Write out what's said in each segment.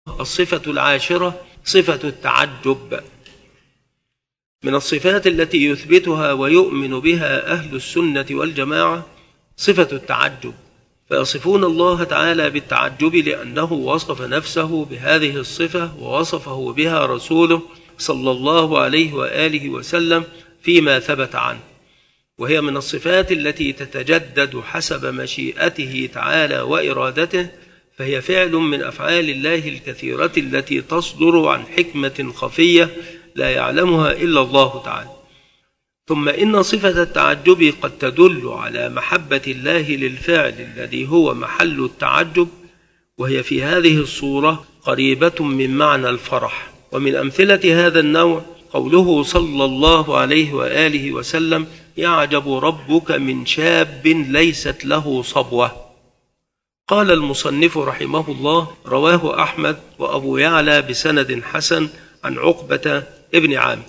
الصفة العاشرة صفة التعجب. من الصفات التي يثبتها ويؤمن بها أهل السنة والجماعة صفة التعجب، فيصفون الله تعالى بالتعجب لأنه وصف نفسه بهذه الصفة ووصفه بها رسوله صلى الله عليه وآله وسلم فيما ثبت عنه، وهي من الصفات التي تتجدد حسب مشيئته تعالى وإرادته، فهي فعل من أفعال الله الكثيرة التي تصدر عن حكمة خفية لا يعلمها إلا الله تعالى. ثم إن صفة التعجب قد تدل على محبة الله للفعل الذي هو محل التعجب، وهي في هذه الصورة قريبة من معنى الفرح. ومن أمثلة هذا النوع قوله صلى الله عليه وآله وسلم: يعجب ربك من شاب ليست له صبوة. قال المصنف رحمه الله: رواه أحمد وأبو يعلى بسند حسن عن عقبة ابن عامر.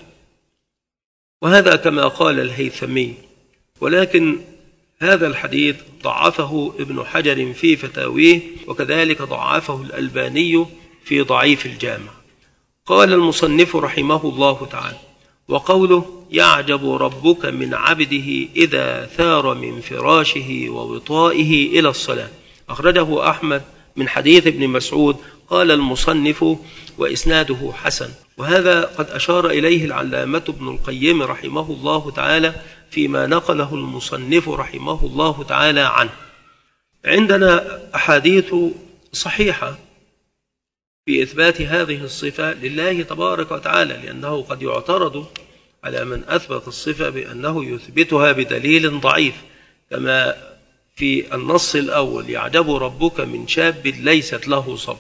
وهذا كما قال الهيثمي، ولكن هذا الحديث ضعفه ابن حجر في فتاويه، وكذلك ضعفه الألباني في ضعيف الجامع. قال المصنف رحمه الله تعالى: وقوله يعجب ربك من عبده إذا ثار من فراشه ووطائه إلى الصلاة، أخرجه أحمد من حديث ابن مسعود. قال المصنف: وإسناده حسن. وهذا قد أشار إليه العلامة ابن القيم رحمه الله تعالى فيما نقله المصنف رحمه الله تعالى عنه. عندنا أحاديث صحيحة في إثبات هذه الصفة لله تبارك وتعالى، لأنه قد يعترض على من أثبت الصفة بأنه يثبتها بدليل ضعيف، كما في النص الأول: يعجب ربك من شاب ليست له صب.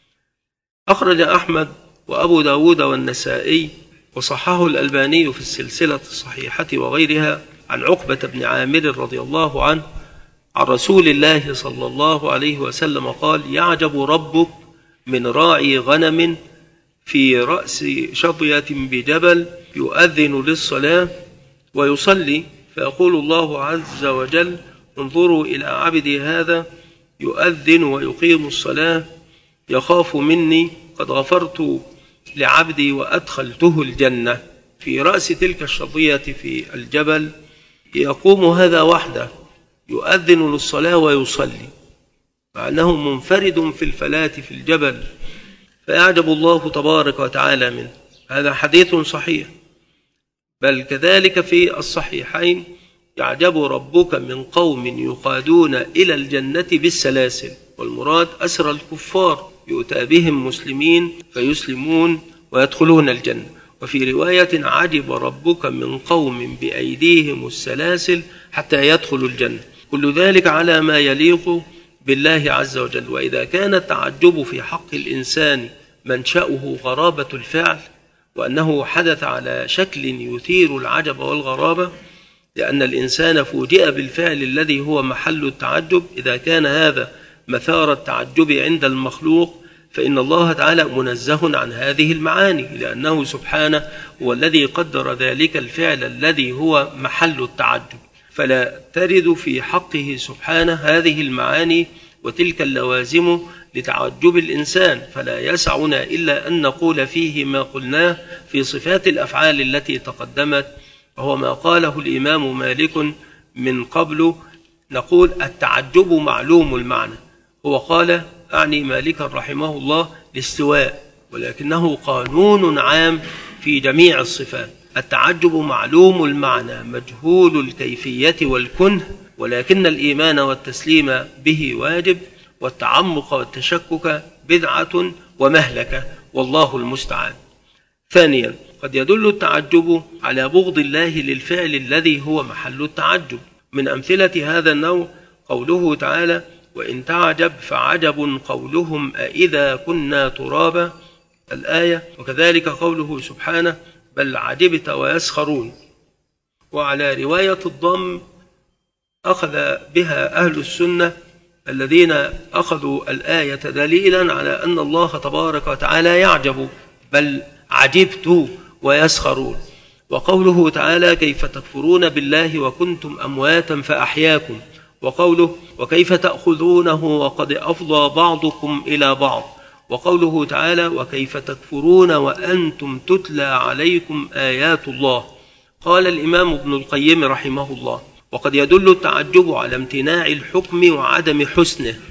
أخرج أحمد وأبو داود والنسائي وصححه الألباني في السلسلة الصحيحة وغيرها عن عقبة بن عامر رضي الله عنه عن رسول الله صلى الله عليه وسلم قال: يعجب ربك من راعي غنم في رأس شظية بجبل يؤذن للصلاة ويصلي، فيقول الله عز وجل: انظروا إلى عبدي هذا يؤذن ويقيم الصلاة، يخاف مني، قد غفرت لعبدي وأدخلته الجنة. في رأس تلك الشظية في الجبل يقوم هذا وحده يؤذن للصلاة ويصلي، مع أنه منفرد في الفلاة في الجبل، فيعجب الله تبارك وتعالى منه. هذا حديث صحيح. بل كذلك في الصحيحين: يعجب ربك من قوم يقادون إلى الجنة بالسلاسل، والمراد أسر الكفار، يؤتى بهم مسلمين فيسلمون ويدخلون الجنة. وفي رواية: عجب ربك من قوم بأيديهم السلاسل حتى يدخلوا الجنة. كل ذلك على ما يليق بالله عز وجل. وإذا كان التعجب في حق الإنسان منشأه غرابة الفعل، وأنه حدث على شكل يثير العجب والغرابة، لأن الإنسان فوجئ بالفعل الذي هو محل التعجب، إذا كان هذا مثار التعجب عند المخلوق، فإن الله تعالى منزه عن هذه المعاني، لأنه سبحانه هو الذي قدر ذلك الفعل الذي هو محل التعجب، فلا ترد في حقه سبحانه هذه المعاني وتلك اللوازم لتعجب الإنسان. فلا يسعنا إلا أن نقول فيه ما قلناه في صفات الأفعال التي تقدمت، وهو ما قاله الإمام مالك من قبل. نقول: التعجب معلوم المعنى. هو قال، أعني مالك رحمه الله، الاستواء، ولكنه قانون عام في جميع الصفات. التعجب معلوم المعنى مجهول الكيفية والكنه، ولكن الإيمان والتسليم به واجب، والتعمق والتشكك بدعة ومهلكة، والله المستعان. ثانيا: قد يدل التعجب على بغض الله للفعل الذي هو محل التعجب. من أمثلة هذا النوع قوله تعالى: وإن تعجب فعجب قولهم أإذا كنا ترابا، الآية. وكذلك قوله سبحانه: بل عجبت ويسخرون. وعلى رواية الضم أخذ بها أهل السنة الذين أخذوا الآية دليلا على أن الله تبارك وتعالى يعجب، بل عجبت ويسخرون. وقوله تعالى: كيف تكفرون بالله وكنتم أمواتا فأحياكم. وقوله: وكيف تأخذونه وقد أفضى بعضكم إلى بعض. وقوله تعالى وكيف تكفرون وأنتم تتلى عليكم آيات الله. قال الإمام ابن القيم رحمه الله وقد يدل التعجب على امتناع الحكم وعدم حسنه،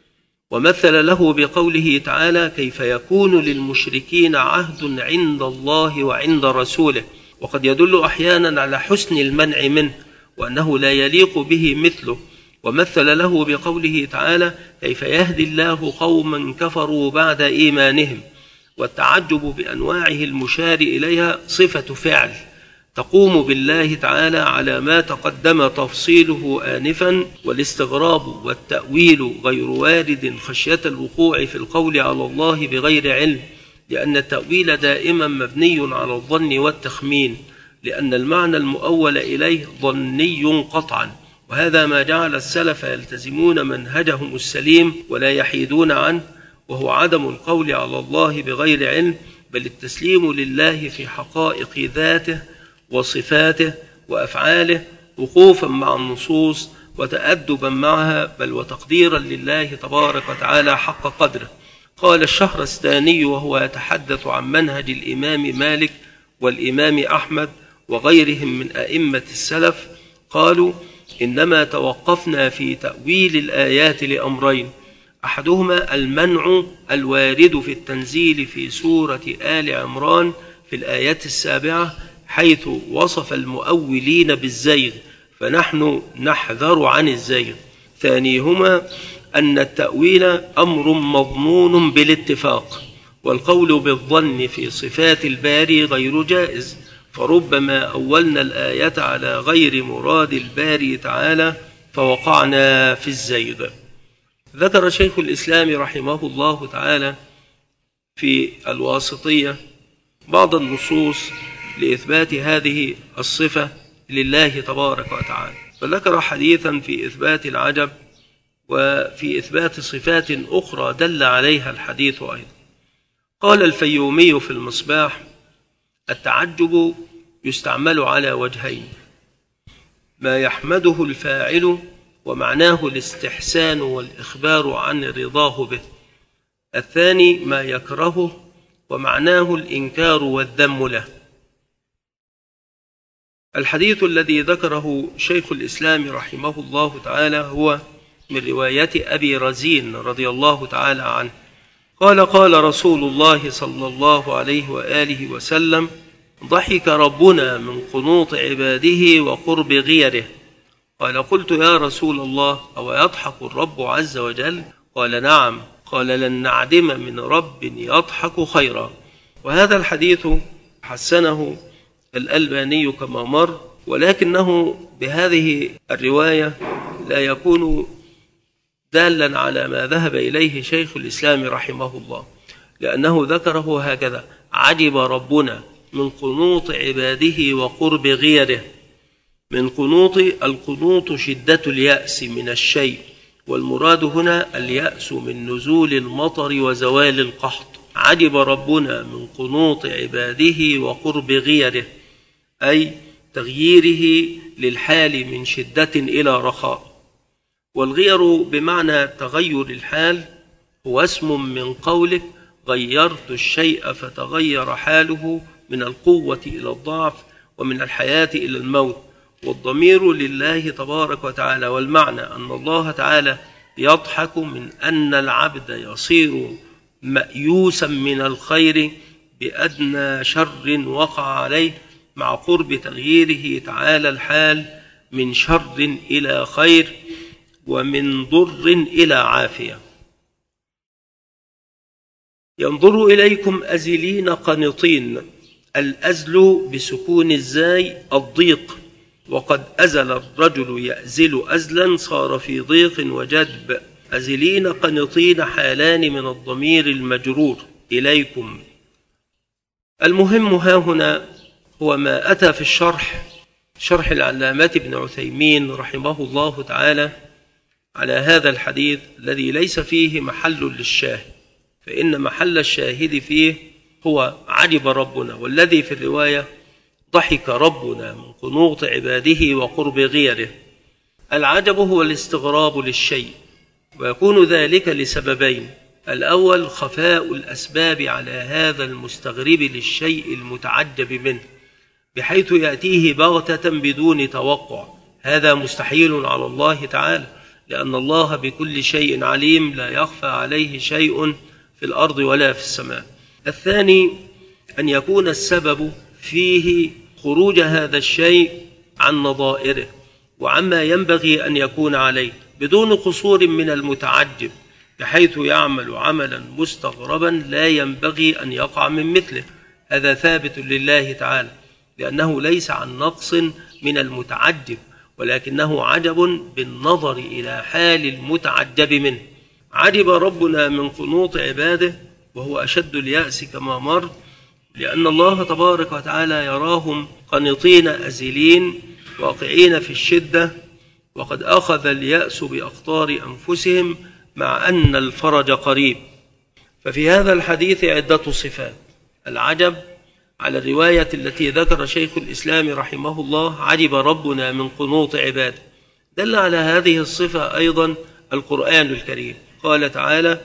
ومثل له بقوله تعالى كيف يكون للمشركين عهد عند الله وعند رسوله، وقد يدل أحيانا على حسن المنع منه وأنه لا يليق به مثله، ومثل له بقوله تعالى كيف يهدي الله قوما كفروا بعد إيمانهم. والتعجب بأنواعه المشار إليها صفة فعل تقوم بالله تعالى على ما تقدم تفصيله آنفا، والاستغراب والتأويل غير وارد خشية الوقوع في القول على الله بغير علم، لأن التأويل دائما مبني على الظن والتخمين، لأن المعنى المؤول إليه ظني قطعا، وهذا ما جعل السلف يلتزمون منهجهم السليم ولا يحيدون عنه، وهو عدم القول على الله بغير علم، بل التسليم لله في حقائق ذاته وصفاته وأفعاله وقوفا مع النصوص وتأدبا معها، بل وتقديرا لله تبارك وتعالى حق قدره. قال الشهرستاني وهو يتحدث عن منهج الإمام مالك والإمام أحمد وغيرهم من أئمة السلف، قالوا إنما توقفنا في تأويل الآيات لأمرين: أحدهما المنع الوارد في التنزيل في سورة آل عمران في الآية 7 حيث وصف المؤولين بالزيغ، فنحن نحذر عن الزيغ. ثانيهما أن التأويل أمر مضمون بالاتفاق، والقول بالظن في صفات الباري غير جائز، فربما أولنا الآية على غير مراد الباري تعالى فوقعنا في الزيغ. ذكر شيخ الإسلام رحمه الله تعالى في الواسطية بعض النصوص لإثبات هذه الصفة لله تبارك وتعالى، فذكر حديثا في إثبات العجب وفي إثبات صفات أخرى دل عليها الحديث أيضا. قال الفيومي في المصباح: التعجب يستعمل على وجهين: ما يحمده الفاعل ومعناه الاستحسان والإخبار عن رضاه به، الثاني ما يكرهه ومعناه الإنكار والذم له. الحديث الذي ذكره شيخ الإسلام رحمه الله تعالى هو من رواية أبي رزين رضي الله تعالى عنه قال: قال رسول الله صلى الله عليه وآله وسلم: ضحك ربنا من قنوط عباده وقرب غيره. قال: قلت يا رسول الله أو يضحك الرب عز وجل؟ قال: نعم. قال: لن نعدم من رب يضحك خيرا. وهذا الحديث حسنه الألباني كما مر، ولكنه بهذه الرواية لا يكون دالا على ما ذهب إليه شيخ الإسلام رحمه الله، لأنه ذكره هكذا: عجب ربنا من قنوط عباده وقرب غيره. من قنوط، القنوط شدة اليأس من الشيء، والمراد هنا اليأس من نزول المطر وزوال القحط. عجب ربنا من قنوط عباده وقرب غيره، أي تغييره للحال من شدة إلى رخاء. والغير بمعنى تغير الحال هو اسم من قولك غيرت الشيء فتغير حاله من القوة إلى الضعف ومن الحياة إلى الموت، والضمير لله تبارك وتعالى. والمعنى أن الله تعالى يضحك من أن العبد يصير مأيوسا من الخير بأدنى شر وقع عليه، مع قرب تغييره تعالى الحال من شر إلى خير ومن ضر إلى عافية. ينظر إليكم أزلين قنطين، الأزل بسكون الزاي الضيق، وقد أزل الرجل يأزل أزلا صار في ضيق وجدب. أزلين قنطين حالان من الضمير المجرور إليكم. المهم ها هنا هو ما أتى في شرح العلامة ابن عثيمين رحمه الله تعالى على هذا الحديث الذي ليس فيه محل للشاهد، فإن محل الشاهد فيه هو عجب ربنا، والذي في الرواية ضحك ربنا من قنوط عباده وقرب غيره. العجب هو الاستغراب للشيء، ويكون ذلك لسببين: الأول خفاء الأسباب على هذا المستغرب للشيء المتعجب منه، بحيث يأتيه بغتة بدون توقع. هذا مستحيل على الله تعالى، لأن الله بكل شيء عليم، لا يخفى عليه شيء في الأرض ولا في السماء. الثاني أن يكون السبب فيه خروج هذا الشيء عن نظائره وعما ينبغي أن يكون عليه بدون قصور من المتعجب، بحيث يعمل عملا مستغربا لا ينبغي أن يقع من مثله. هذا ثابت لله تعالى، لأنه ليس عن نقص من المتعجب، ولكنه عجب بالنظر إلى حال المتعجب منه. عجب ربنا من قنوط عباده، وهو أشد اليأس كما مر، لأن الله تبارك وتعالى يراهم قنطين أزلين واقعين في الشدة، وقد أخذ اليأس بأقطار أنفسهم مع أن الفرج قريب. ففي هذا الحديث عدة صفات. العجب على الرواية التي ذكر شيخ الإسلام رحمه الله عجب ربنا من قنوط عباده، دل على هذه الصفة أيضا القرآن الكريم. قال تعالى: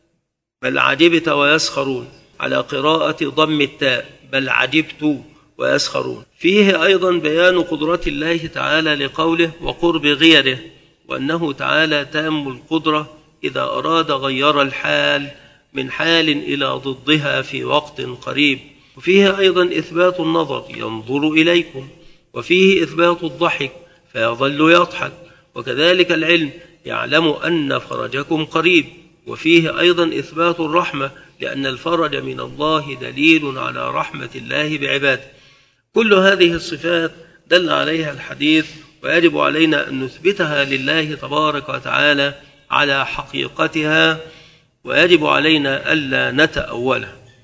بل عجبت ويسخرون، على قراءة ضم التاء، بل عجبت ويسخرون. فيه أيضا بيان قدرة الله تعالى لقوله وقرب غيره، وأنه تعالى تام القدرة إذا أراد غير الحال من حال إلى ضدها في وقت قريب. وفيه أيضا إثبات النظر، ينظر إليكم، وفيه إثبات الضحك فيظل يضحك، وكذلك العلم، يعلم أن فرجكم قريب. وفيه أيضا إثبات الرحمة، لأن الفرج من الله دليل على رحمة الله بعباده. كل هذه الصفات دل عليها الحديث، ويجب علينا أن نثبتها لله تبارك وتعالى على حقيقتها، ويجب علينا ألا نتأولها.